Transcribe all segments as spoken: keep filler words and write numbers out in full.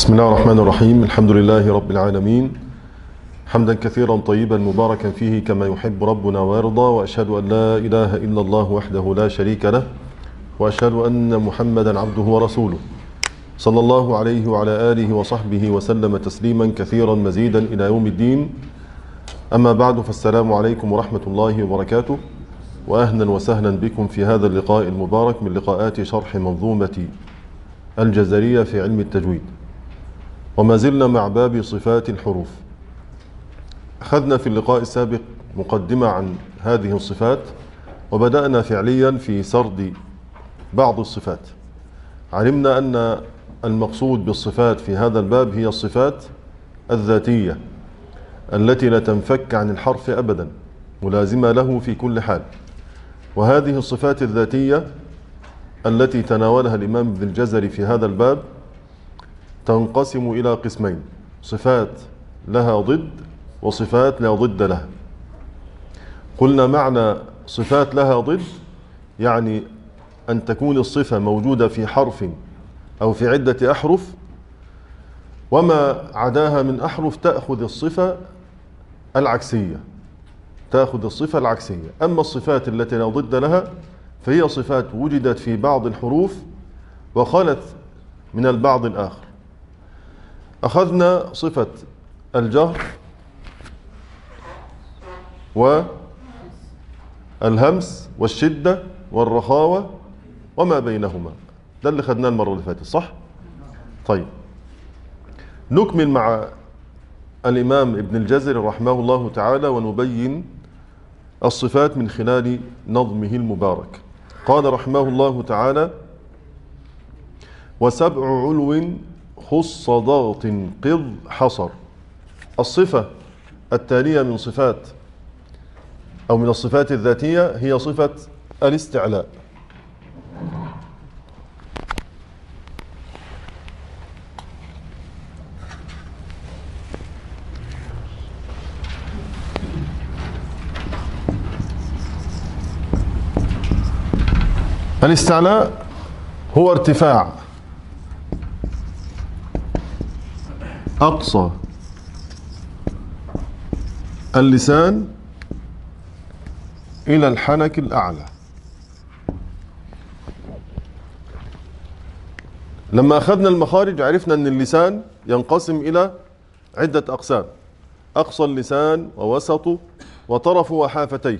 بسم الله الرحمن الرحيم. الحمد لله رب العالمين، حمدا كثيرا طيبا مباركا فيه كما يحب ربنا ويرضى، وأشهد أن لا إله إلا الله وحده لا شريك له، وأشهد أن محمدا عبده ورسوله صلى الله عليه وعلى آله وصحبه وسلم تسليما كثيرا مزيدا إلى يوم الدين. أما بعد، فالسلام عليكم ورحمة الله وبركاته، وأهلا وسهلا بكم في هذا اللقاء المبارك من لقاءات شرح منظومة الجزرية في علم التجويد، وما زلنا مع باب صفات الحروف. أخذنا في اللقاء السابق مقدمة عن هذه الصفات، وبدأنا فعليا في سرد بعض الصفات. علمنا أن المقصود بالصفات في هذا الباب هي الصفات الذاتية التي لا تنفك عن الحرف أبدا، ملازمة له في كل حال. وهذه الصفات الذاتية التي تناولها الإمام ابن الجزري في هذا الباب تنقسم إلى قسمين: صفات لها ضد وصفات لا ضد لها. قلنا معنى صفات لها ضد يعني أن تكون الصفة موجودة في حرف أو في عدة أحرف، وما عداها من أحرف تأخذ الصفة العكسية تأخذ الصفة العكسية. أما الصفات التي لا ضد لها فهي صفات وجدت في بعض الحروف وخلت من البعض الآخر. أخذنا صفة الجهر والهمس والشدة والرخاوة وما بينهما، ده اللي خدناه المرة اللي فاتت، صح؟ طيب، نكمل مع الإمام ابن الجزري رحمه الله تعالى ونبين الصفات من خلال نظمه المبارك. قال رحمه الله تعالى: وسبع علو خص ضغط قض حصر. الصفة التالية من صفات أو من الصفات الذاتية هي صفة الاستعلاء. الاستعلاء هو ارتفاع أقصى اللسان إلى الحنك الأعلى. لما أخذنا المخارج عرفنا أن اللسان ينقسم إلى عدة أقسام: أقصى اللسان ووسطه وطرفه وحافتيه.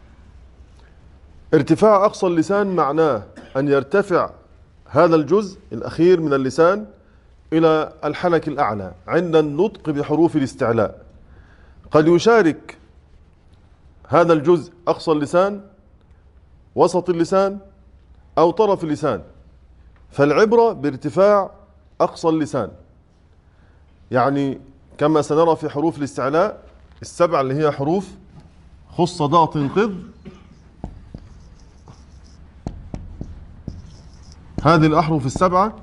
ارتفاع أقصى اللسان معناه أن يرتفع هذا الجزء الأخير من اللسان إلى الحنك الأعلى عند النطق بحروف الاستعلاء. قد يشارك هذا الجزء أقصى اللسان، وسط اللسان، أو طرف اللسان، فالعبرة بارتفاع أقصى اللسان. يعني كما سنرى في حروف الاستعلاء السبعة اللي هي حروف خص ضغط قض، هذه الأحرف السبعة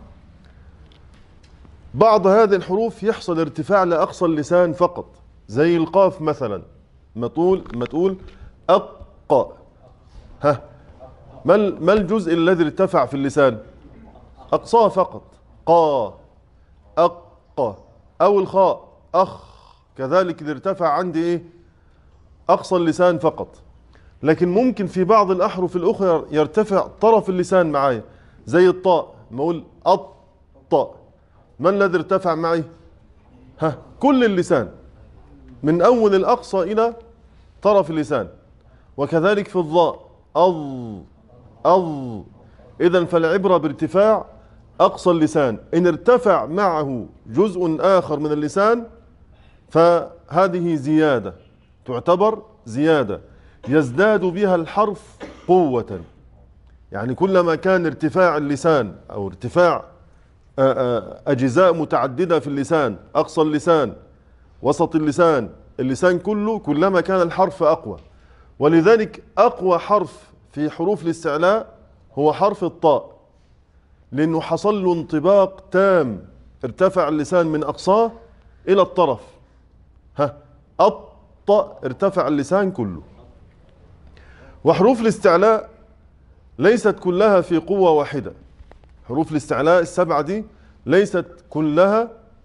بعض هذه الحروف يحصل ارتفاع لأقصى اللسان فقط، زي القاف مثلا. ما تقول ما تقول أق، ها ما ما الجزء الذي ارتفع في اللسان؟ أقصاه فقط، قا أق. أو الخاء أخ، كذلك اللي ارتفع عندي إيه؟ أقصى اللسان فقط. لكن ممكن في بعض الأحرف الأخرى يرتفع طرف اللسان معايا، زي الطاء. ما أقول الطاء، ما الذي ارتفع معي؟ ها كل اللسان من أول الأقصى إلى طرف اللسان. وكذلك في الضاء أض أض. إذن فالعبرة بارتفاع أقصى اللسان. إن ارتفع معه جزء آخر من اللسان فهذه زيادة، تعتبر زيادة يزداد بها الحرف قوة. يعني كلما كان ارتفاع اللسان أو ارتفاع أجزاء متعددة في اللسان، أقصى اللسان، وسط اللسان، اللسان كله، كلما كان الحرف أقوى. ولذلك أقوى حرف في حروف الاستعلاء هو حرف الطاء، لأنه حصل له انطباق تام، ارتفع اللسان من أقصاه إلى الطرف. ها الطاء ارتفع اللسان كله. وحروف الاستعلاء ليست كلها في قوة واحدة. حروف الاستعلاء السبعة دي ليست كلها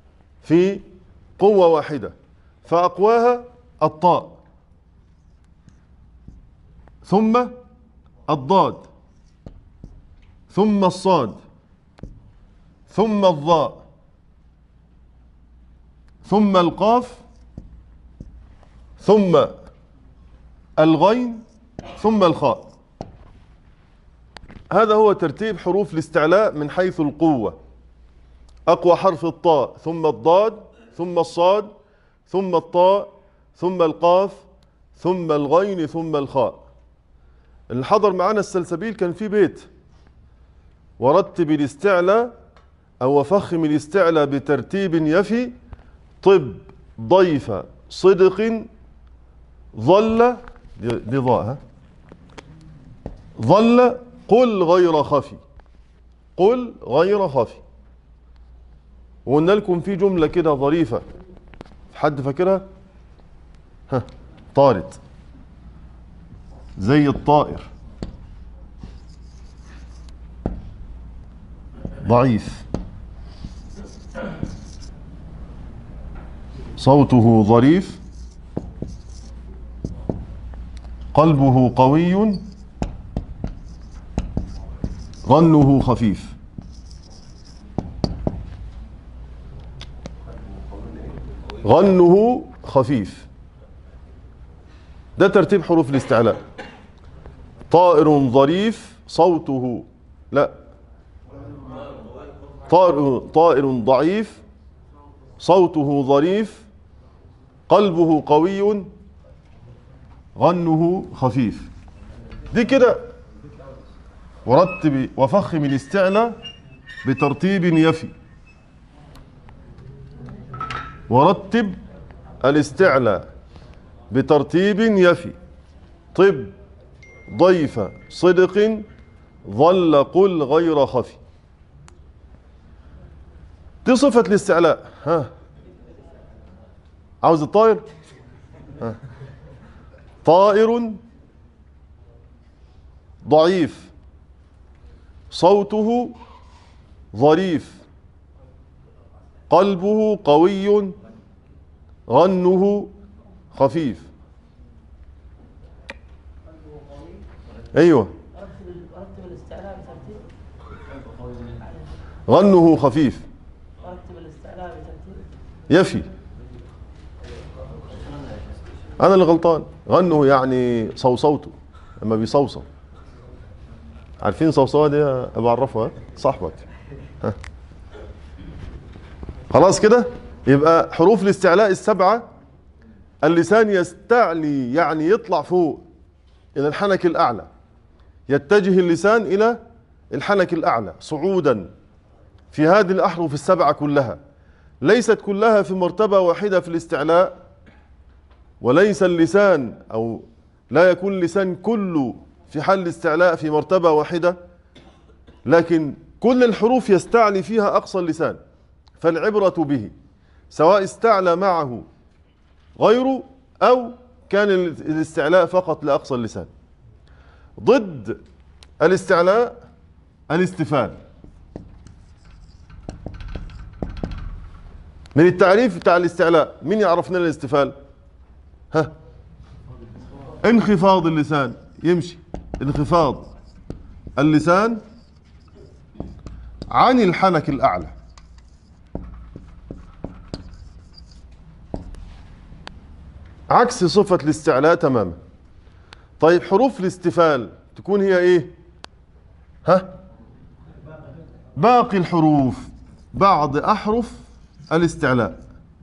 في قوة واحدة، فأقواها الطاء ثم الضاد ثم الصاد ثم الظاء ثم القاف ثم الغين ثم الخاء. هذا هو ترتيب حروف الاستعلاء من حيث القوة. أقوى حرف الطاء ثم الضاد ثم الصاد ثم الطاء ثم القاف ثم الغين ثم الخاء. اللي حضر معنا السلسبيل كان في بيت ورتب الاستعلاء أو فخم الاستعلاء بترتيب يفي طب ضيف صدق ظل دي ضاء ظل قل غير خفي قل غير خفي. وقلنا لكم في جملة كده ظريفة، حد فاكرها؟ ها طارت زي الطائر ضعيف صوته ظريف قلبه قوي غنه خفيف. غنه خفيف. ده ترتيب حروف الاستعلاء. طائر ظريف صوته لا طائر طائر ضعيف صوته ظريف قلبه قوي غنه خفيف. دي كده. ورتب وفخم الاستعلاء بترتيب يفي. ورتب الاستعلاء بترتيب يفي طب ضيف صدق ظل قل غير خفي. دي صفة الاستعلاء. ها عاوز الطائر؟ ها طائر ضعيف صوته ظريف قلبه قوي غنه خفيف. ايوه رتب الاستعلاء بترتيب غنه خفيف رتب الاستعلاء بترتيب يفي. انا اللي غلطان. غنه يعني صوصوته لما بيصوصو. عارفين صوصوه دي؟ ابقى اعرفها صاحبك. ها خلاص كده. يبقى حروف الاستعلاء السبعة. اللسان يستعلي يعني يطلع فوق إلى الحنك الأعلى. يتجه اللسان إلى الحنك الأعلى صعودا في هذه الأحرف السبعة كلها. ليست كلها في مرتبة واحدة في الاستعلاء، وليس اللسان أو لا يكون اللسان كله في حال الاستعلاء في مرتبة واحدة، لكن كل الحروف يستعلي فيها أقصى اللسان. فالعبرة به سواء استعلى معه غيره أو كان الاستعلاء فقط لأقصى اللسان. ضد الاستعلاء الاستفال. من التعريف بتاع الاستعلاء مين يعرفنا الاستفال؟ ها انخفاض اللسان. يمشي انخفاض اللسان عن الحنك الأعلى. عكس صفة الاستعلاء تماما. طيب حروف الاستفال تكون هي ايه؟ ها باقي الحروف بعض أحرف الاستعلاء.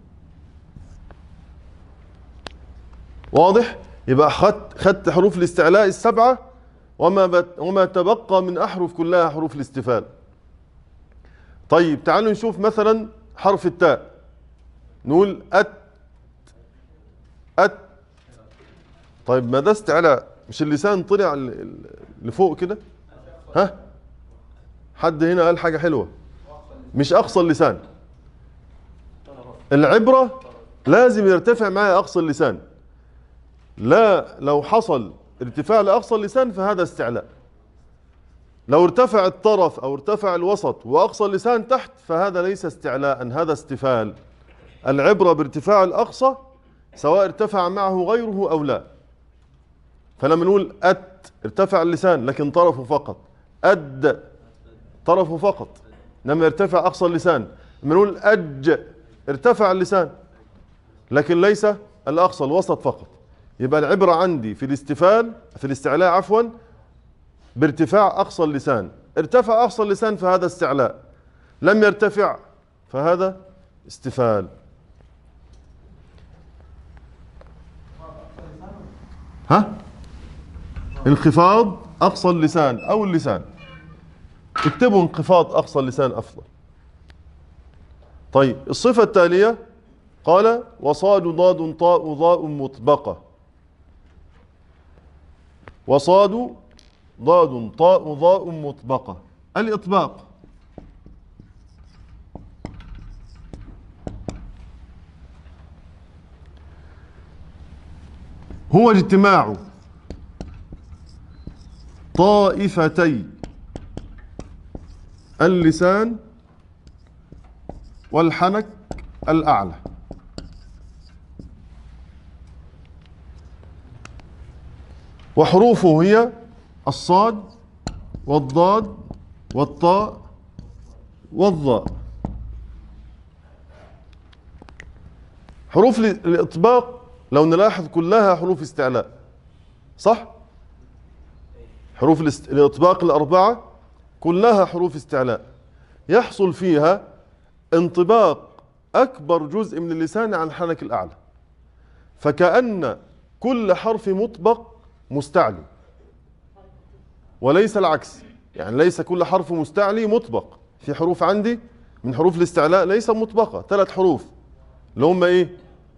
واضح؟ يبقى خدت خدت حروف الاستعلاء السبعة وما بت وما تبقى من أحرف كلها حروف الاستفال. طيب تعالوا نشوف مثلا حرف التاء. نقول أت أت. طيب ما ده استعلاء، مش اللسان طلع لفوق كده؟ ها حد هنا قال حاجة حلوة. مش أقصى اللسان. العبرة لازم يرتفع معي أقصى اللسان. لا لو حصل ارتفاع لأقصى اللسان فهذا استعلاء. لو ارتفع الطرف أو ارتفع الوسط وأقصى اللسان تحت فهذا ليس استعلاء، هذا استفال. العبرة بارتفاع الأقصى سواء ارتفع معه غيره أو لا. فلما نقول أت ارتفع اللسان لكن طرفه فقط، أد طرفه فقط لما يرتفع أقصى اللسان. لما نقول أج ارتفع اللسان لكن ليس الأقصى، الوسط فقط. يبقى العبرة عندي في الاستفال في الاستعلاء عفوا بارتفاع أقصى اللسان. ارتفع أقصى اللسان فهذا استعلاء، لم يرتفع فهذا استفال. ها؟ انخفاض أقصى اللسان أو اللسان، اكتبوا انخفاض أقصى اللسان أفضل. طيب الصفة التالية قال وصاد ضاد طاء ضاء مطبقة. وصاد ضاد طاء ضاء مطبقة. الإطباق هو اجتماع طائفتي اللسان والحنك الأعلى. وحروفه هي الصاد والضاد والطاء والظاء. حروف الإطباق لو نلاحظ كلها حروف استعلاء، صح؟ حروف الإطباق الأربعة كلها حروف استعلاء، يحصل فيها انطباق أكبر جزء من اللسان عن الحنك الأعلى، فكأن كل حرف مطبق مستعلي وليس العكس. يعني ليس كل حرف مستعلي مطبق. في حروف عندي من حروف الاستعلاء ليس مطبقة، ثلاث حروف اللي هم ايه؟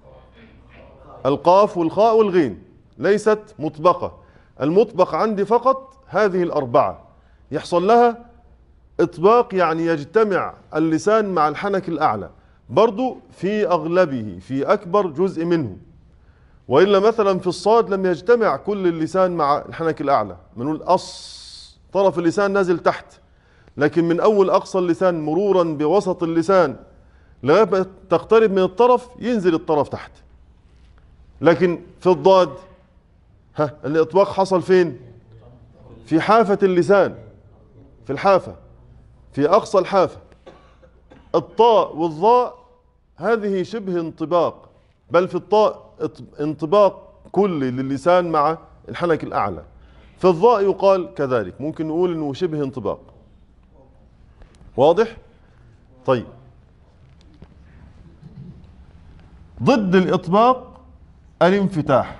القاف والخاء والغين ليست مطبقة. المطبق عندي فقط هذه الأربعة، يحصل لها إطباق يعني يجتمع اللسان مع الحنك الأعلى برضو في أغلبه في أكبر جزء منه. وإلا مثلا في الصاد لم يجتمع كل اللسان مع الحنك الأعلى، بنقول أص طرف اللسان نازل تحت، لكن من أول أقصى اللسان مرورا بوسط اللسان لغاية تقترب من الطرف ينزل الطرف تحت. لكن في الضاد ها الإطباق حصل فين؟ في حافة اللسان، في الحافة، في أقصى الحافة. الطاء والظاء هذه شبه انطباق، بل في الطاء انطباق كلي للسان مع الحنك الأعلى. في الظاء يقال كذلك، ممكن نقول إنه شبه انطباق. واضح؟ طيب ضد الإطباق الانفتاح.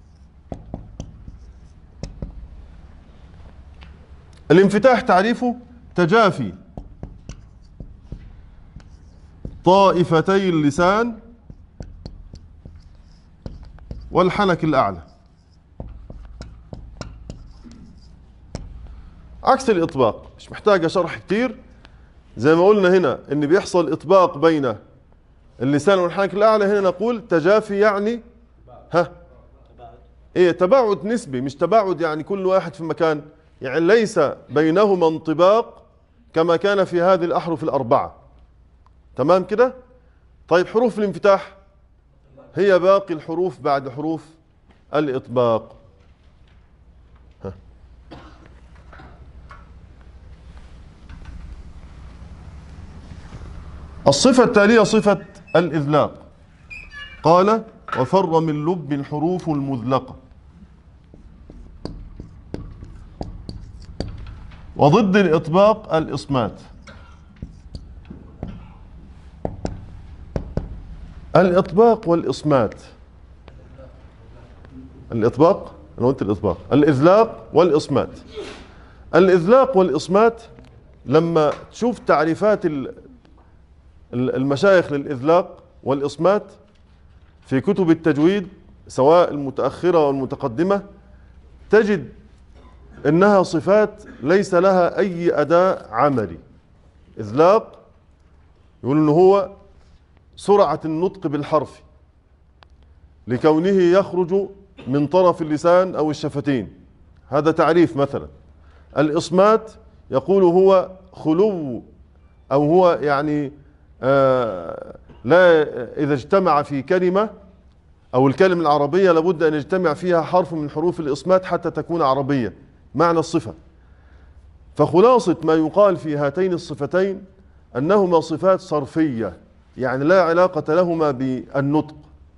الانفتاح تعريفه تجافي طائفتي اللسان والحنك الأعلى، عكس الإطباق. مش محتاجة شرح كتير، زي ما قلنا هنا إن بيحصل إطباق بين اللسان والحنك الأعلى، هنا نقول تجافي يعني ها إيه تباعد نسبي، مش تباعد يعني كل واحد في مكان، يعني ليس بينهما انطباق كما كان في هذه الأحرف الأربعة. تمام كده؟ طيب حروف الانفتاح هي باقي الحروف بعد حروف الإطباق. ها. الصفة التالية صفة الإذلاق. قال وفر من لب الحروف المذلقة. وضد الإطباق الإصمات. الإطباق والإصمات. الإطباق أنا قلت الإطباق، الإذلاق والإصمات. الإذلاق والإصمات لما تشوف تعريفات المشايخ للإذلاق والإصمات في كتب التجويد سواء المتأخرة والمتقدمة تجد إنها صفات ليس لها أي أداء عملي. إذلاق يقول إنه هو سرعة النطق بالحرف لكونه يخرج من طرف اللسان أو الشفتين، هذا تعريف مثلا. الإصمات يقول هو خلو أو هو يعني لا إذا اجتمع في كلمة أو الكلمة العربية لابد أن يجتمع فيها حرف من حروف الإصمات حتى تكون عربية معنى الصفة. فخلاصة ما يقال في هاتين الصفتين أنهما صفات صرفية، يعني لا علاقة لهما بالنطق.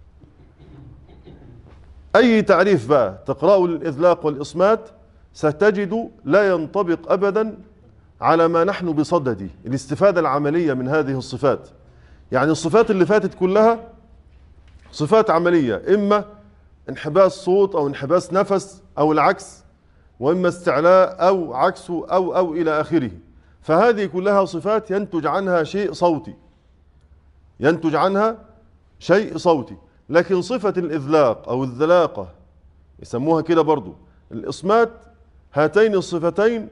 أي تعريف بقى تقرأه للإذلاق والإصمات ستجد لا ينطبق أبدا على ما نحن بصدده، الاستفادة العملية من هذه الصفات. يعني الصفات اللي فاتت كلها صفات عملية، إما انحباس صوت أو انحباس نفس أو العكس، وإما استعلاء أو عكسه أو أو إلى آخره. فهذه كلها صفات ينتج عنها شيء صوتي، ينتج عنها شيء صوتي. لكن صفة الإذلاق أو الذلاقة يسموها كده برضو الإصمات، هاتين الصفتين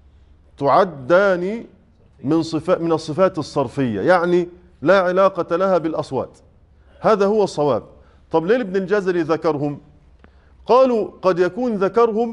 تعدان من صفات من الصفات الصرفية، يعني لا علاقة لها بالأصوات. هذا هو الصواب. طب ليه ابن الجزري ذكرهم؟ قالوا قد يكون ذكرهم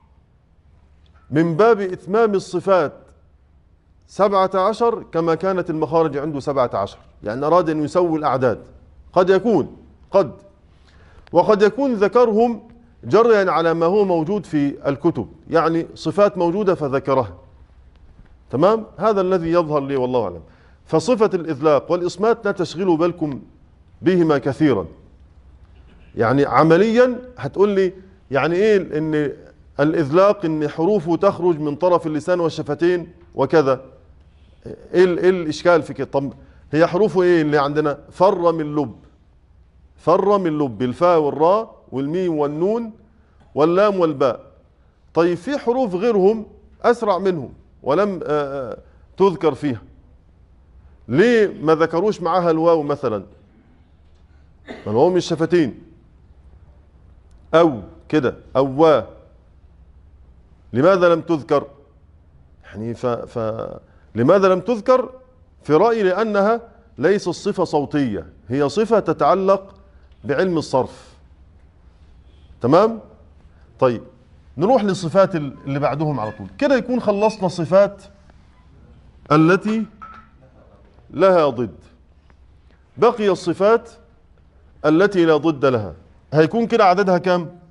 من باب إتمام الصفات سبعة عشر كما كانت المخارج عنده سبعة عشر، يعني أراد أن يسوي الأعداد. قد يكون قد وقد يكون ذكرهم جريا على ما هو موجود في الكتب، يعني صفات موجودة فذكرها. تمام؟ هذا الذي يظهر لي والله أعلم. فصفة الإذلاق والإصمات لا تشغلوا بالكم بهما كثيرا. يعني عمليا هتقول لي يعني ايه ان الإذلاق ان حروفه تخرج من طرف اللسان والشفتين وكذا، ايه, إيه الاشكال في كده؟ طب هي حروفه ايه اللي عندنا؟ فر من لب، فر من لب، الفاء والراء والميم والنون واللام والباء. طيب في حروف غيرهم أسرع منهم ولم تذكر فيها، ليه ما ذكروش معها الواو مثلا؟ الواو من الشفتين، أو كده أو وا، لماذا لم تذكر؟ يعني ف... ف... لماذا لم تذكر؟ في رأيي لأنها ليست صفة صوتية، هي صفة تتعلق بعلم الصرف. تمام؟ طيب نروح للصفات اللي بعدهم على طول كده، يكون خلصنا الصفات التي لها ضد. بقي الصفات التي لا ضد لها، هيكون كده عددها كام؟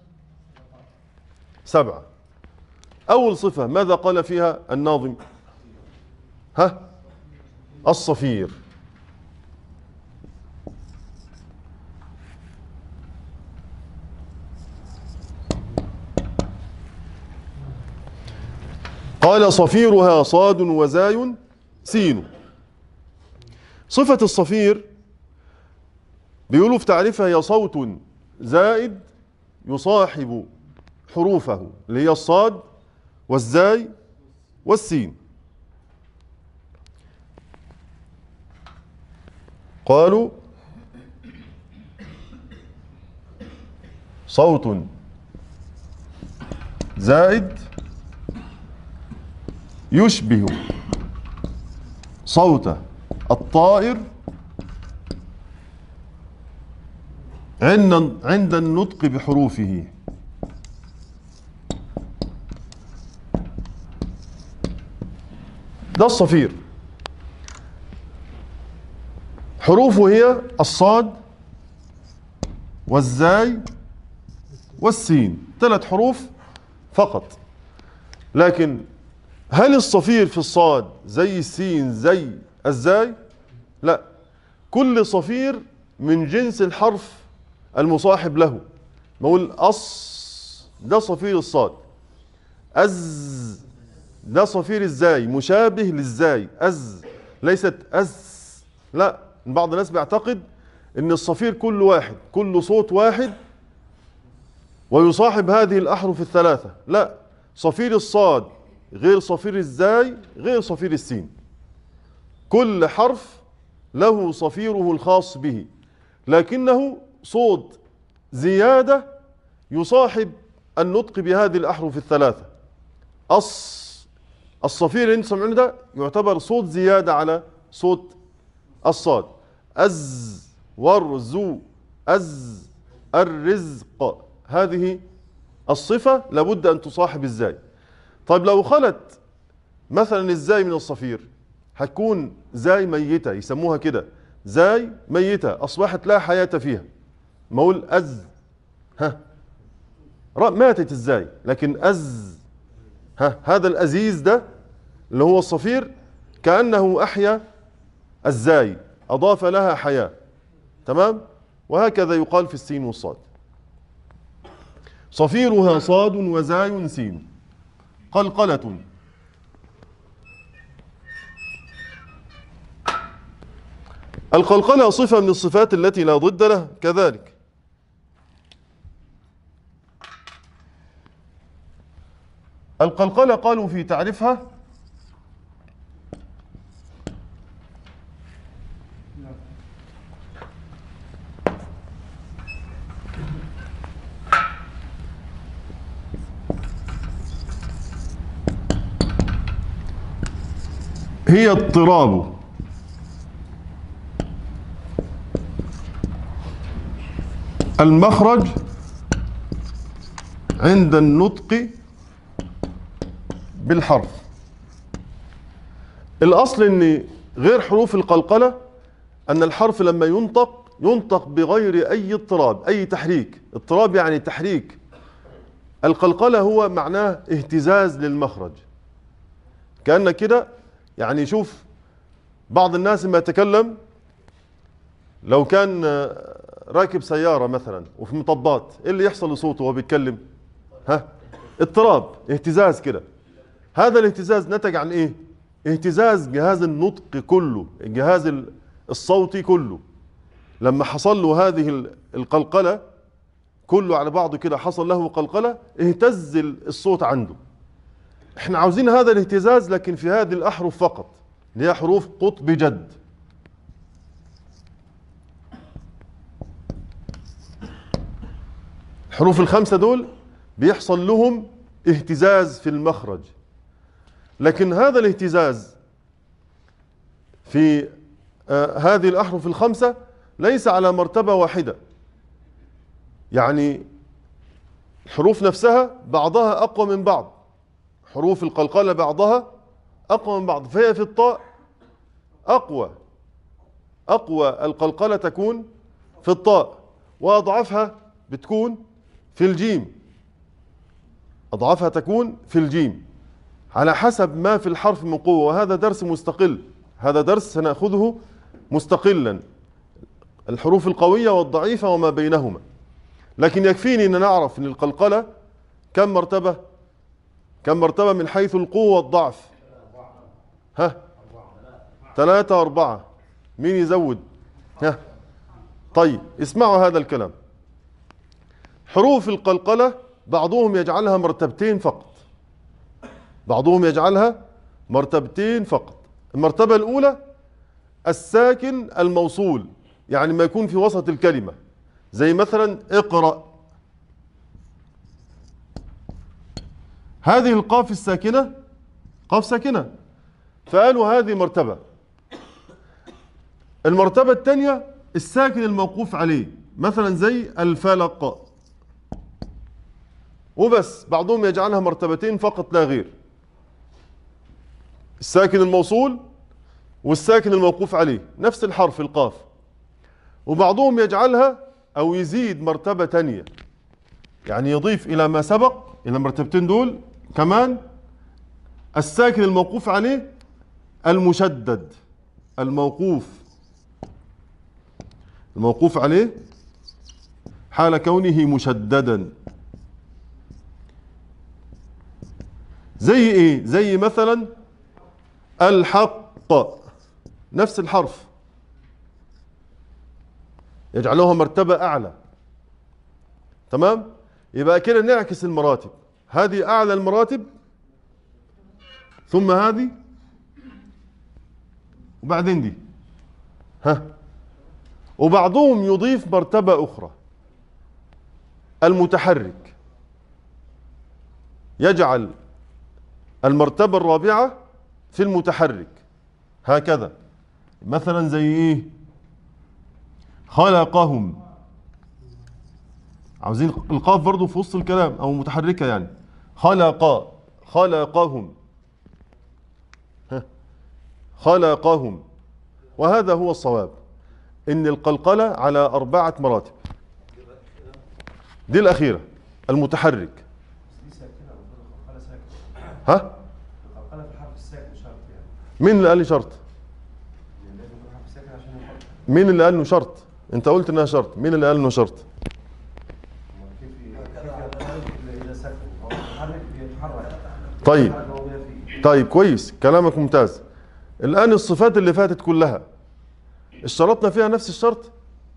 سبعة. أول صفة ماذا قال فيها الناظم؟ ها؟ الصفير. قال صفيرها صاد وزاي سين. صفة الصفير بيقولوا في تعريفها هي صوت زائد يصاحب حروفه اللي هي الصاد والزاي والسين. قالوا صوت زائد يشبه صوت الطائر عند عند النطق بحروفه. ده الصفير. حروفه هي الصاد والزاي والسين، ثلاث حروف فقط. لكن هل الصفير في الصاد زي السين زي الزاي؟ لا، كل صفير من جنس الحرف المصاحب له. بقول أص ده صفير الصاد، أز ده صفير الزاي مشابه للزاي، أز ليست أز. لا، بعض الناس بيعتقد ان الصفير كل واحد، كل صوت واحد ويصاحب هذه الأحرف الثلاثة. لا، صفير الصاد غير صفير الزاي غير صفير السين، كل حرف له صفيره الخاص به، لكنه صوت زيادة يصاحب النطق بهذه الأحرف الثلاثة. أص الصفير اللي انت سمعونه ده يعتبر صوت زيادة على صوت الصاد. أز ورزو أز الرزق، هذه الصفة لابد أن تصاحب الزاي. طيب لو خلت مثلا الزاي من الصفير هتكون زاي ميتة، يسموها كده زاي ميتة أصبحت لا حياة فيها، ما أقول أز ها ماتت الزاي، لكن أز ها هذا الأزيز ده اللي هو الصفير كأنه أحيا الزاي، أضاف لها حياة. تمام. وهكذا يقال في السين والصاد. صفيرها صاد وزاي سين. قلقلة. القلقلة صفة من الصفات التي لا ضد له كذلك. القلقلة قالوا في تعريفها هي اضطراب المخرج عند النطق بالحرف. الأصل أن غير حروف القلقلة أن الحرف لما ينطق ينطق بغير أي اضطراب، أي تحريك. اضطراب يعني تحريك. القلقلة هو معناه اهتزاز للمخرج، كأن كده. يعني شوف بعض الناس لما يتكلم لو كان راكب سيارة مثلا وفي مطبات، ايه اللي يحصل لصوته وهو بيتكلم؟ ها اضطراب، اهتزاز كده. هذا الاهتزاز نتج عن ايه؟ اهتزاز جهاز النطق كله، الجهاز الصوتي كله. لما حصل له هذه القلقلة كله على بعضه كده، حصل له قلقلة، اهتز الصوت عنده. احنا عاوزين هذا الاهتزاز لكن في هذه الأحرف فقط، اللي هي حروف قطب جد. الحروف الخمسة دول بيحصل لهم اهتزاز في المخرج، لكن هذا الاهتزاز في آه هذه الأحرف الخمسة ليس على مرتبة واحدة. يعني الحروف نفسها بعضها أقوى من بعض، حروف القلقلة بعضها أقوى من بعض. فهي في الطاء أقوى، أقوى القلقلة تكون في الطاء، وأضعفها بتكون في الجيم. أضعفها تكون في الجيم على حسب ما في الحرف من قوة. وهذا درس مستقل، هذا درس سنأخذه مستقلا، الحروف القوية والضعيفة وما بينهما. لكن يكفيني أن نعرف أن القلقلة كم مرتبة؟ كم مرتبة من حيث القوة والضعف؟ ها ثلاثة أربعة. مين يزود؟ ها طيب اسمعوا هذا الكلام. حروف القلقلة بعضهم يجعلها مرتبتين فقط، بعضهم يجعلها مرتبتين فقط. المرتبة الأولى الساكن الموصول، يعني ما يكون في وسط الكلمة، زي مثلا اقرأ. هذه القاف الساكنة قاف ساكنة، فقالوا هذه مرتبة. المرتبة الثانية الساكن الموقوف عليه، مثلا زي الفلق وبس. بعضهم يجعلها مرتبتين فقط لا غير، الساكن الموصول والساكن الموقوف عليه، نفس الحرف القاف. وبعضهم يجعلها أو يزيد مرتبة تانية، يعني يضيف إلى ما سبق، إلى المرتبتين دول كمان الساكن الموقوف عليه المشدد. الموقوف الموقوف عليه حال كونه مشددا. زي ايه؟ زي مثلا الحق، نفس الحرف يجعلوها مرتبة أعلى. تمام؟ يبقى كده نعكس المراتب، هذه أعلى المراتب ثم هذه وبعدين دي. ها وبعضهم يضيف مرتبة أخرى، المتحرك، يجعل المرتبة الرابعة في المتحرك هكذا. مثلا زي ايه؟ خلقهم، عاوزين القاف برضو في وسط الكلام او متحركة، يعني خلق خلقهم، ها خلقهم. وهذا هو الصواب. إن القلقلة على أربعة مراتب. دي الأخيرة المتحرك. ها؟ القلقلة في الحرف الساكن شرط يعني. مين اللي قال لي شرط؟ لازم يكون حرف ساكن عشان يحط. مين اللي قال انه شرط؟ انت قلت انها شرط، مين اللي قال انه شرط؟ كيف كيف إذا سكن أو متحرك بيتحرك. طيب طيب كويس، كلامك ممتاز. الآن الصفات اللي فاتت كلها اشترطنا فيها نفس الشرط؟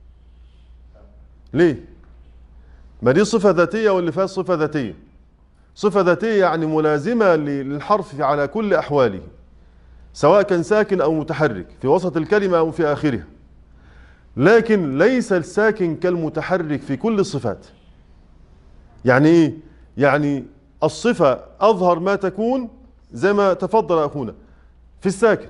ليه؟ ما دي صفة ذاتية واللي فات صفة ذاتية. صفة ذاتية يعني ملازمة للحرف على كل أحواله، سواء كان ساكن أو متحرك في وسط الكلمة أو في آخرها. لكن ليس الساكن كالمتحرك في كل الصفات. يعني إيه؟ يعني الصفة أظهر ما تكون زي ما تفضل أخونا في الساكن.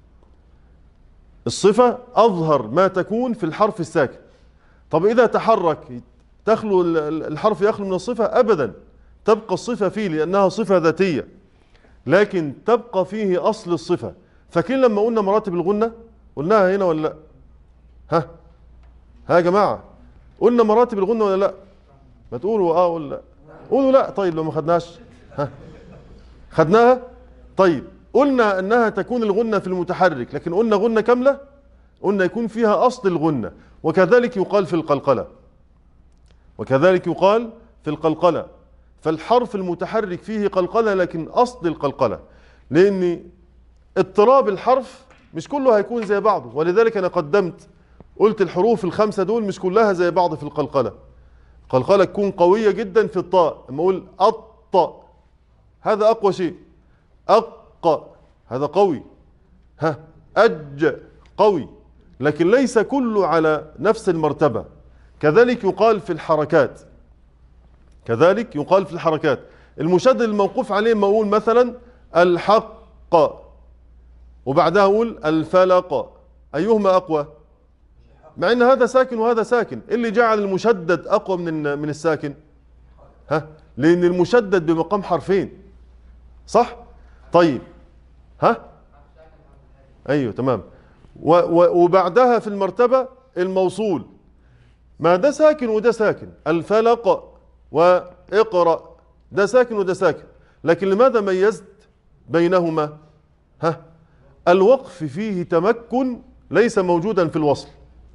الصفة أظهر ما تكون في الحرف الساكن. طب إذا تحرك تخلو الحرف يخلو من الصفة؟ أبدا، تبقى الصفة فيه لأنها صفة ذاتية، لكن تبقى فيه أصل الصفة. فاكرين لما قلنا مراتب الغنة؟ قلناها هنا ولا لا؟ ها ها يا جماعة، قلنا مراتب الغنة ولا لا؟ ما تقولوا اه ولا لا؟ قولوا لا. طيب لو ما خدناش، ها خدناها؟ طيب قلنا انها تكون الغنة في المتحرك، لكن قلنا غنة كاملة، قلنا يكون فيها اصل الغنة. وكذلك يقال في القلقلة، وكذلك يقال في القلقلة. فالحرف المتحرك فيه قلقلة لكن اصل القلقلة، لان اضطراب الحرف مش كله هيكون زي بعضه. ولذلك انا قدمت قلت الحروف الخمسة دول مش كلها زي بعض في القلقلة. القلقلة تكون قوية جدا في الطاء، لما اقول الطاء هذا اقوى شيء، أق هذا قوي، ها أج قوي، لكن ليس كله على نفس المرتبة. كذلك يقال في الحركات، كذلك يقال في الحركات. المشدد الموقوف عليه ما أقول مثلا الحق وبعدها أقول الفلق، أيهما أقوى؟ مع أن هذا ساكن وهذا ساكن. اللي جعل المشدد أقوى من من الساكن؟ ها؟ لأن المشدد بمقام حرفين، صح؟ طيب ها؟ أيوه تمام. وبعدها في المرتبة الموصول، ما ده ساكن وده ساكن. الفلق واقرأ ده ساكن وده ساكن، لكن لماذا ميزت بينهما؟ ها؟ الوقف فيه تمكن ليس موجودا في الوصل.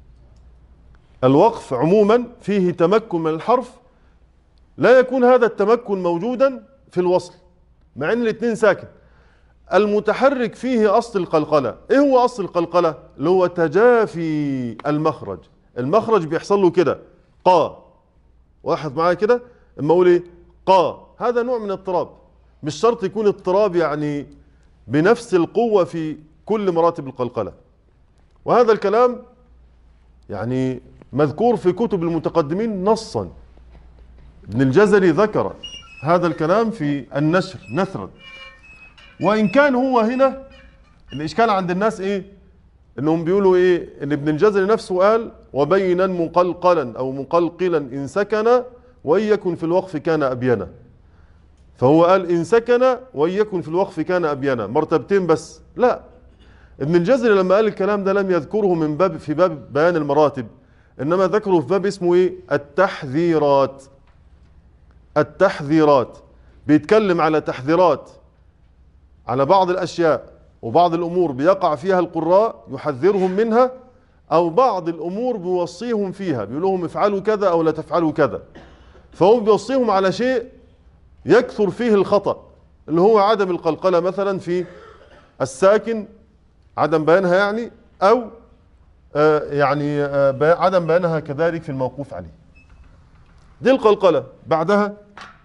الوقف عموما فيه تمكن من الحرف، لا يكون هذا التمكن موجودا في الوصل مع ان الاثنين ساكن. المتحرك فيه اصل القلقلة. ايه هو اصل القلقلة؟ اللي هو تجافي المخرج. المخرج بيحصل له كده قا، واحد معايا كده اما اقول ايه قا، هذا نوع من الاضطراب. مش شرط يكون اضطراب يعني بنفس القوة في كل مراتب القلقلة. وهذا الكلام يعني مذكور في كتب المتقدمين نصا. ابن الجزري ذكر هذا الكلام في النشر نثرا. وإن كان هو هنا الإشكال عند الناس إيه؟ إنهم بيقولوا إيه؟ إن ابن الجزري نفسه قال وبينا مقلقلا أو مقلقلا إن سكن وإن يكن في الوقف كان أبينا. فهو قال إن سكن وإن يكن في الوقف كان أبينا، مرتبتين بس. لا، ابن الجزري لما قال الكلام ده لم يذكره من باب في باب بيان المراتب، إنما ذكره في باب اسمه إيه؟ التحذيرات. التحذيرات بيتكلم على تحذيرات على بعض الأشياء وبعض الأمور بيقع فيها القراء يحذرهم منها، أو بعض الأمور بيوصيهم فيها بيقول لهم افعلوا كذا أو لا تفعلوا كذا. فهو بيوصيهم على شيء يكثر فيه الخطأ، اللي هو عدم القلقلة مثلا في الساكن، عدم بيانها يعني، أو آه يعني آه عدم بيانها كذلك في الموقوف عليه. دي القلقلة. بعدها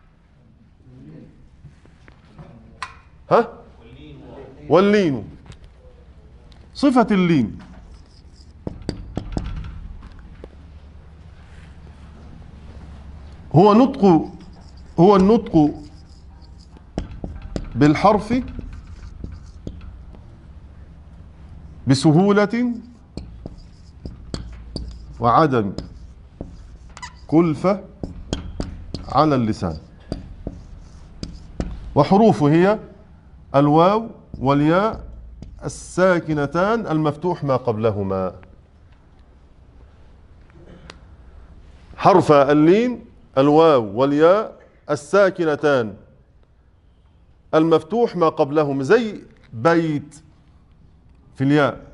ها؟ واللين. صفة اللين هو نطق هو النطق بالحرف بسهولة وعدم كلفة على اللسان. وحروفه هي الواو والياء الساكنتان المفتوح ما قبلهما. حرف اللين الواو والياء الساكنتان المفتوح ما قبلهم، زي بيت في الياء،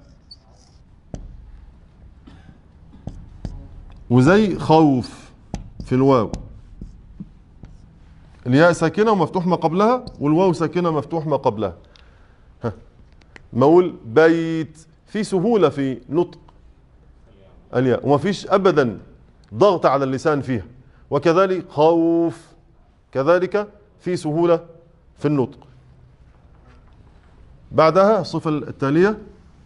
وزي خوف في الواو. الياء ساكنة ومفتوح ما قبلها، والواو ساكنة مفتوح ما قبلها. ها، ما اقول بيت في سهولة في نطق الياء، وما فيش أبدا ضغط على اللسان فيها. وكذلك خوف كذلك في سهولة في النطق. بعدها الصفة التالية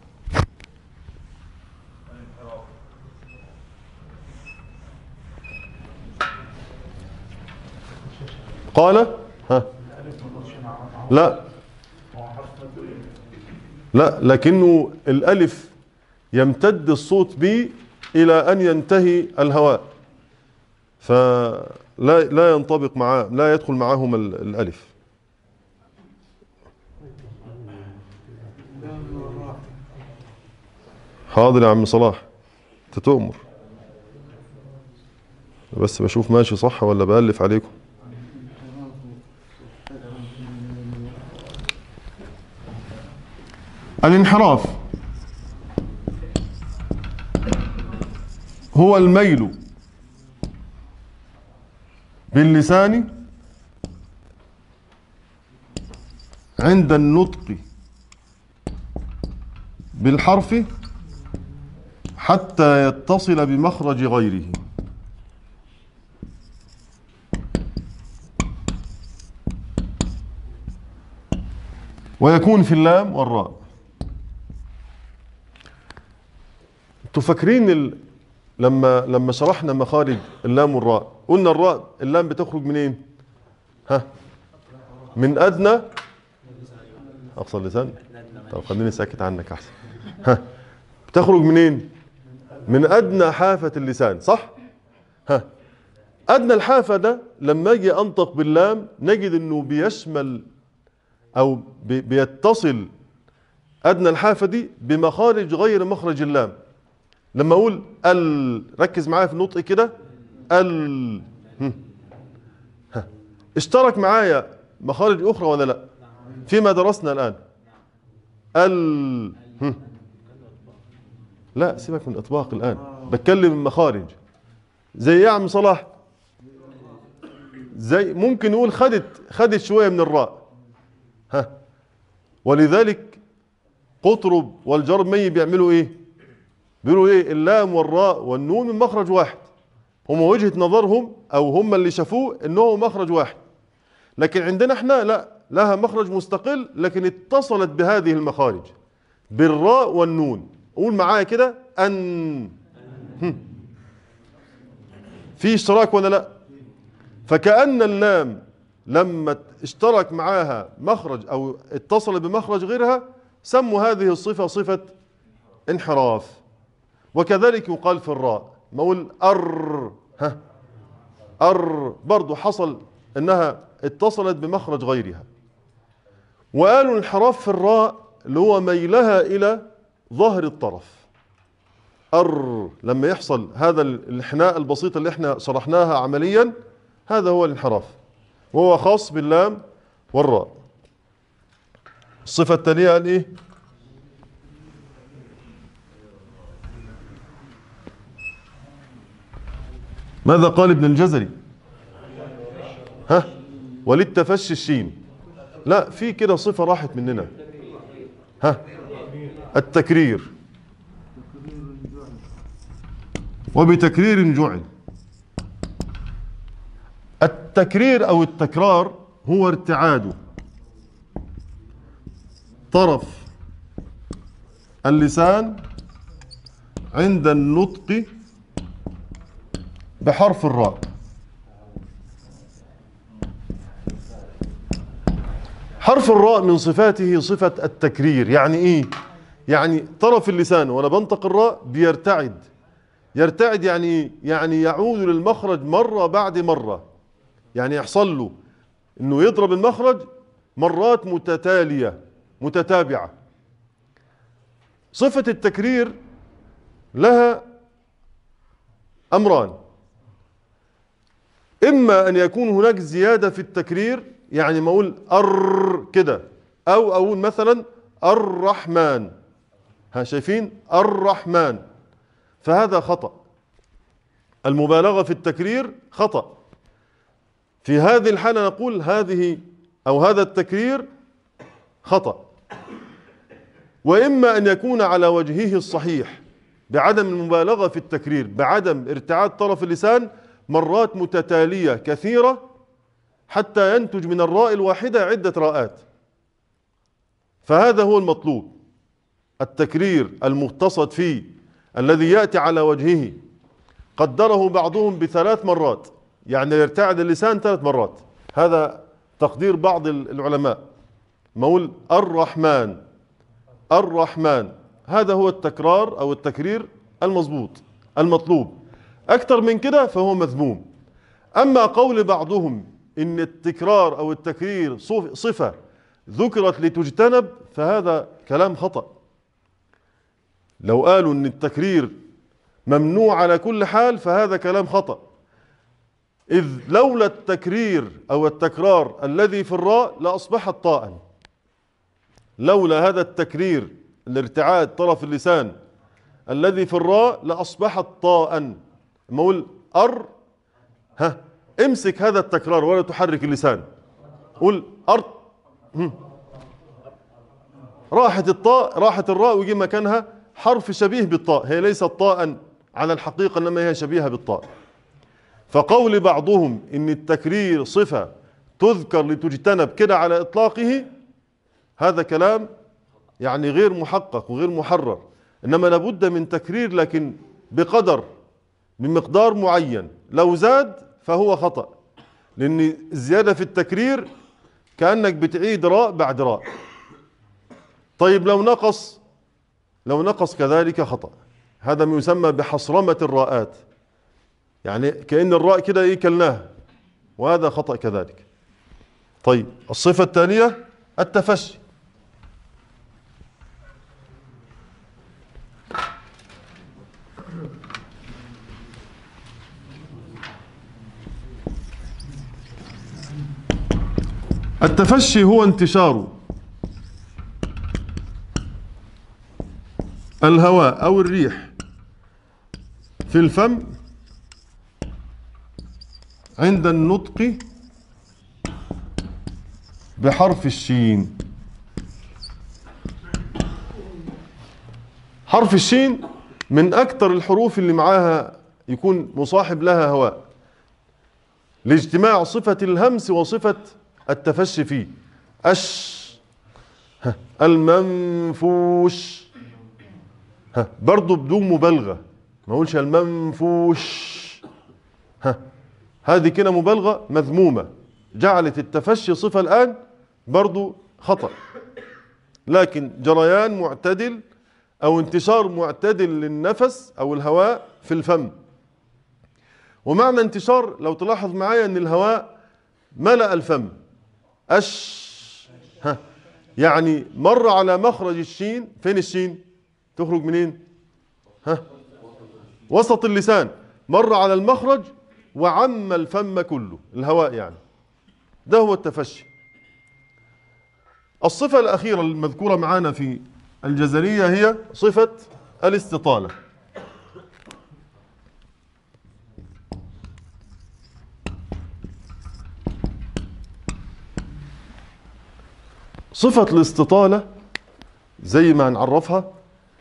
قال ها لا لا لكنه الألف يمتد الصوت به إلى أن ينتهي الهواء، فلا لا ينطبق معاه، لا يدخل معهم الألف. حاضر يا عم صلاح، انت تؤمر، بس بشوف ماشي صح ولا بألف عليكم. الانحراف هو الميل باللسان عند النطق بالحرف حتى يتصل بمخرج غيره. ويكون في اللام والراء. انتوا فاكرين ال... لما لما شرحنا مخارج اللام والراء قلنا الراء اللام بتخرج منين؟ ها، من ادنى اقصى اللسان. طب خليني ساكت عنك احسن. ها، بتخرج منين؟ من ادنى حافة اللسان، صح؟ ها، ادنى الحافة ده لما اجي انطق باللام نجد انه بيشمل او بي... بيتصل ادنى الحافة دي بمخارج غير مخرج اللام. لما اقول ال، ركز معايا في النطق كده، ال ها، اشترك معايا مخارج اخرى ولا لا فيما درسنا الان؟ ال لا سيبك من الاطباق الان، بتكلم المخارج. زي ايه يا عم صلاح؟ زي ممكن نقول خدت خدت شويه من الراء. ها، ولذلك قطرب والجرمي بيعملوا ايه؟ بيقولوا ايه؟ اللام والراء والنون من مخرج واحد. هم وجهة نظرهم او هم اللي شافوه انه مخرج واحد، لكن عندنا احنا لا، لها مخرج مستقل لكن اتصلت بهذه المخارج بالراء والنون. قول معايا كده، ان في اشتراك ولا لا؟ فكأن اللام لما اشترك معاها مخرج او اتصل بمخرج غيرها سموا هذه الصفة صفة انحراف. وكذلك يقال في الراء، ما اقول ار، ها، ار برضو حصل انها اتصلت بمخرج غيرها. وقالوا الانحراف في الراء اللي هو ميلها الى ظهر الطرف. ار لما يحصل هذا الانحناء البسيط اللي احنا شرحناها عمليا، هذا هو الانحراف، وهو خاص باللام والراء. الصفة التالية قال ايه؟ ماذا قال ابن الجزري؟ ها، وللتفشي الشين. لا، في كده صفة راحت مننا. ها، التكرير. وبتكرير جعل. التكرير او التكرار هو ارتعاد طرف اللسان عند النطق بحرف الراء. حرف الراء من صفاته صفة التكرير. يعني ايه؟ يعني طرف اللسان وانا بنطق الراء بيرتعد. يرتعد يعني ايه؟ يعني يعود للمخرج مرة بعد مرة، يعني يحصل له انه يضرب المخرج مرات متتالية متتابعة. صفة التكرير لها امران. إما أن يكون هناك زيادة في التكرير، يعني ما أقول أر كده، أو أقول مثلا الرحمن، ها شايفين الرحمن، فهذا خطأ. المبالغة في التكرير خطأ. في هذه الحالة نقول هذه أو هذا التكرير خطأ. وإما أن يكون على وجهه الصحيح بعدم المبالغة في التكرير، بعدم ارتعاد طرف اللسان مرات متتالية كثيرة حتى ينتج من الراء الواحدة عدة راءات، فهذا هو المطلوب. التكرير المقتصد فيه الذي يأتي على وجهه قدره بعضهم بثلاث مرات، يعني يرتعد اللسان ثلاث مرات، هذا تقدير بعض العلماء. مقول الرحمن الرحمن، هذا هو التكرار أو التكرير المضبوط المطلوب. أكثر من كده فهو مذموم. أما قول بعضهم إن التكرار أو التكرير صفة ذكرت لتجتنب، فهذا كلام خطأ. لو قالوا إن التكرير ممنوع على كل حال فهذا كلام خطأ، إذ لولا التكرير أو التكرار الذي في الراء لأصبحت طاءً. لولا هذا التكرير الارتعاد طرف اللسان الذي في الراء لأصبحت طاءً. لما أقول أر، ها امسك هذا التكرار ولا تحرك اللسان، قول أر، راحت الطاء، راحت الراء ويجي مكانها حرف شبيه بالطاء، هي ليست طاءً على الحقيقة إنما هي شبيهة بالطاء. فقول بعضهم إن التكرير صفة تذكر لتجتنب كده على إطلاقه، هذا كلام يعني غير محقق وغير محرر. إنما لابد من تكرير لكن بقدر، بمقدار معين، لو زاد فهو خطأ، لأن الزيادة في التكرير كأنك بتعيد راء بعد راء. طيب لو نقص، لو نقص كذلك خطأ. هذا ما يسمى بحصرمة الراءات، يعني كأن الراء كده ايه كلناها، وهذا خطأ كذلك. طيب الصفة الثانية التفشي. التفشي هو انتشار الهواء أو الريح في الفم عند النطق بحرف الشين. حرف الشين من أكثر الحروف اللي معاها يكون مصاحب لها هواء، لاجتماع صفة الهمس وصفة التفشي فيه. أش، المنفوش، ها برضو بدون مبالغة، ما اقولش المنفوش، ها هذه كده مبالغة مذمومة، جعلت التفشي صفة الآن برضو خطأ. لكن جريان معتدل أو انتشار معتدل للنفس أو الهواء في الفم. ومعنى انتشار لو تلاحظ معايا أن الهواء ملأ الفم، أش، ها يعني مر على مخرج الشين. فين الشين؟ تخرج منين؟ ها وسط اللسان، مر على المخرج وعم الفم كله، الهواء يعني. ده هو التفشي. الصفة الأخيرة المذكورة معانا في الجزرية هي صفة الاستطالة. صفة الاستطالة زي ما هنعرفها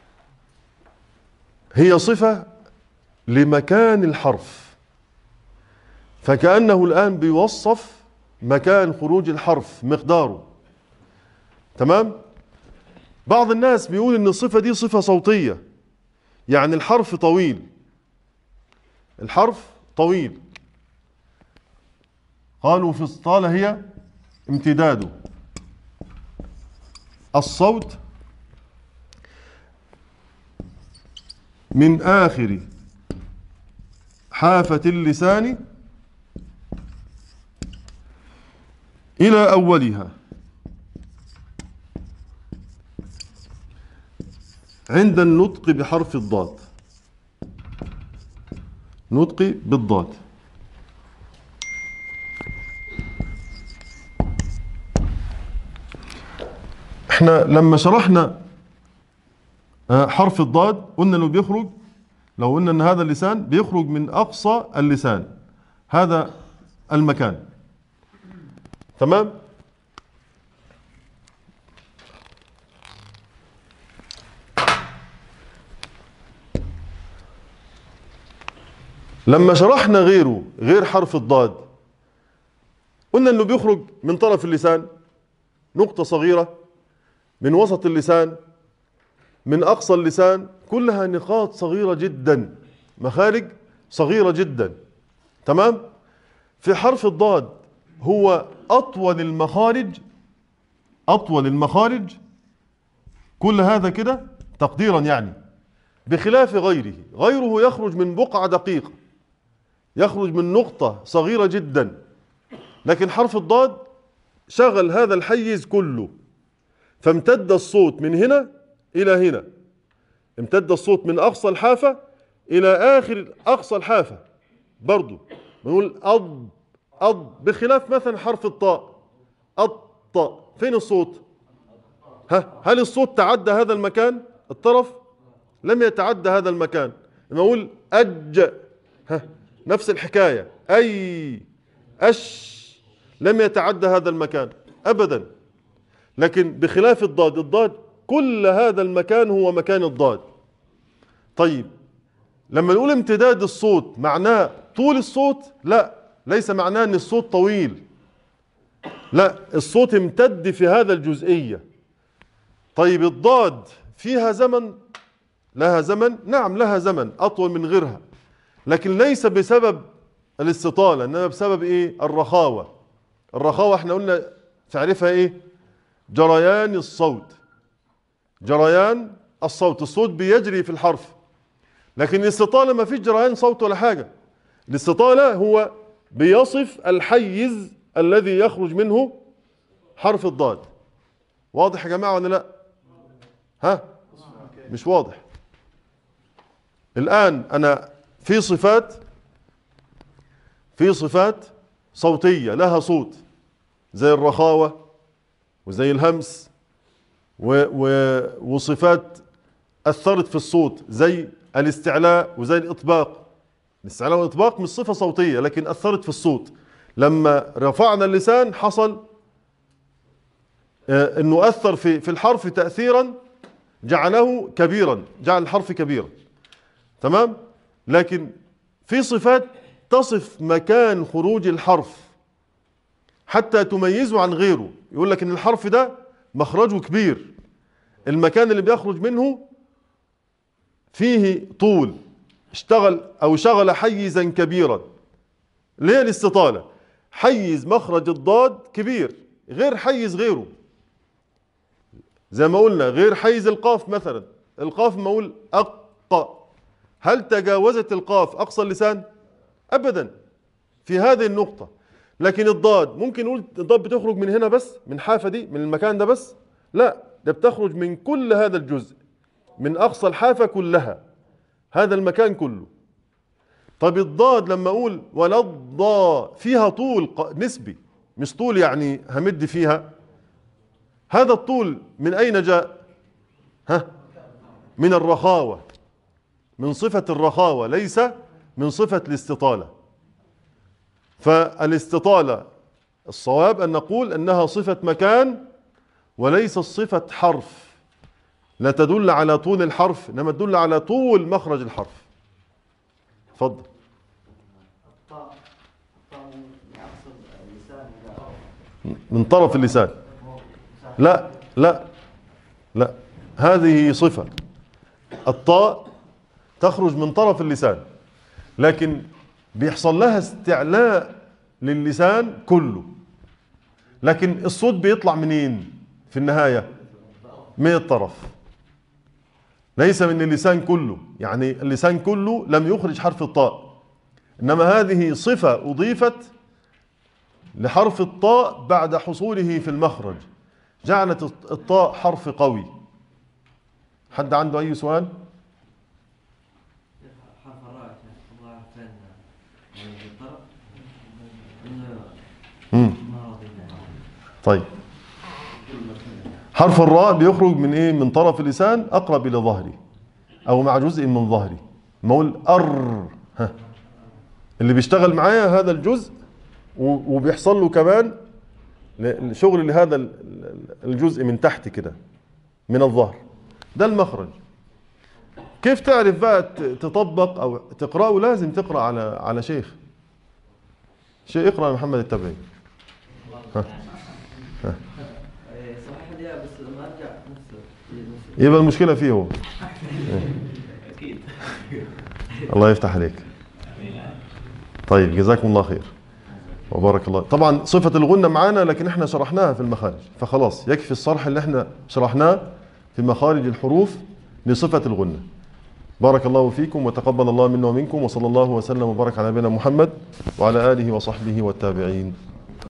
هي صفة لمكان الحرف، فكأنه الآن بيوصف مكان خروج الحرف، مقداره. تمام؟ بعض الناس بيقول ان الصفة دي صفة صوتية، يعني الحرف طويل، الحرف طويل. قالوا في استطالة هي امتداده الصوت من آخر حافة اللسان إلى أولها عند النطق بحرف الضاد. نطق بالضاد. احنا لما شرحنا حرف الضاد قلنا انه بيخرج، لو قلنا ان هذا اللسان بيخرج من اقصى اللسان، هذا المكان، تمام. لما شرحنا غيره غير حرف الضاد قلنا انه بيخرج من طرف اللسان، نقطة صغيرة، من وسط اللسان، من اقصى اللسان، كلها نقاط صغيرة جدا، مخارج صغيرة جدا، تمام. في حرف الضاد هو اطول المخارج، اطول المخارج، كل هذا كده تقديرا يعني، بخلاف غيره. غيره يخرج من بقعة دقيقة، يخرج من نقطة صغيرة جدا، لكن حرف الضاد شغل هذا الحيز كله، فامتد الصوت من هنا إلى هنا، امتد الصوت من أقصى الحافة إلى آخر أقصى الحافة، برضو بنقول أض أض، بخلاف مثلا حرف الطاء، الطاء، فين الصوت؟ ها، هل الصوت تعدى هذا المكان الطرف؟ لم يتعدى هذا المكان. لما أقول أج، ها، نفس الحكاية، أي، أش، لم يتعدى هذا المكان أبدا. لكن بخلاف الضاد، الضاد كل هذا المكان هو مكان الضاد. طيب لما نقول امتداد الصوت معناه طول الصوت؟ لا، ليس معناه ان الصوت طويل، لا، الصوت امتد في هذا الجزئية. طيب الضاد فيها زمن؟ لها زمن؟ نعم لها زمن أطول من غيرها، لكن ليس بسبب الاستطالة، إنما بسبب إيه؟ الرخاوة. الرخاوة احنا قلنا تعرفها إيه؟ جريان الصوت، جريان الصوت، الصوت بيجري في الحرف. لكن الاستطالة ما فيش جريان صوت ولا حاجة. الاستطالة هو بيصف الحيز الذي يخرج منه حرف الضاد. واضح يا جماعة ولا لا؟ ها؟ مش واضح؟ الآن أنا في صفات، في صفات صوتية لها صوت، زي الرخاوة وزي الهمس، و و وصفات أثرت في الصوت زي الاستعلاء وزي الإطباق. الاستعلاء والإطباق مش صفة صوتية لكن أثرت في الصوت. لما رفعنا اللسان حصل آه أنه أثر في في الحرف تأثيرا جعله كبيرا، جعل الحرف كبيرا، تمام. لكن في صفات تصف مكان خروج الحرف حتى تميزه عن غيره. يقول لك ان الحرف ده مخرجه كبير، المكان اللي بيخرج منه فيه طول، اشتغل او شغل حيزا كبيرا، اللي هي الاستطالة. حيز مخرج الضاد كبير غير حيز غيره، زي ما قلنا غير حيز القاف مثلا. القاف ما اقول أق، هل تجاوزت القاف أقصى اللسان؟ أبدا، في هذه النقطة. لكن الضاد ممكن نقول الضاد بتخرج من هنا بس، من حافة دي، من المكان ده بس؟ لا، ده بتخرج من كل هذا الجزء، من أقصى الحافة كلها، هذا المكان كله. طب الضاد لما أقول ولا الضاء فيها طول نسبي، مش طول يعني همد فيها. هذا الطول من أين جاء؟ ها؟ من الرخاوة، من صفة الرخاوة، ليس من صفة الاستطالة. فالاستطالة الصواب أن نقول أنها صفة مكان وليس صفة حرف، لا تدل على طول الحرف إنما تدل على طول مخرج الحرف. تفضل. الطاء، الطاء من أقصى اللسان إلى من طرف اللسان؟ لا لا لا، هذه صفة. الطاء تخرج من طرف اللسان، لكن بيحصل لها استعلاء للسان كله. لكن الصوت بيطلع منين في النهاية؟ من الطرف، ليس من اللسان كله. يعني اللسان كله لم يخرج حرف الطاء، إنما هذه صفة أضيفت لحرف الطاء بعد حصوله في المخرج، جعلت الطاء حرف قوي. حد عنده أي سؤال؟ حرف الراء الله فين الطرف امم طيب، حرف الراء بيخرج من ايه؟ من طرف اللسان اقرب الى ظهري او مع جزء من ظهري. ما اقول ار، ها، اللي بيشتغل معايا هذا الجزء وبيحصل له كمان شغل لهذا الجزء من تحت كده من الظهر، ده المخرج. كيف تعرف بقى تطبق او تقرأه؟ لازم تقرأ على على شيخ. شيخ اقرأ محمد التبعي. ها. ها. صحيح دي بس لما ارجع نفسه يبقى المشكلة فيه هو. اكيد. الله يفتح عليك. طيب جزاكم الله خير وبارك الله. طبعا صفة الغنة معانا لكن احنا شرحناها في المخارج، فخلاص يكفي الشرح اللي احنا شرحناه في مخارج الحروف لصفة الغنة. بارك الله فيكم وتقبل الله منا ومنكم، وصلى الله وسلم وبارك على نبينا محمد وعلى آله وصحبه والتابعين.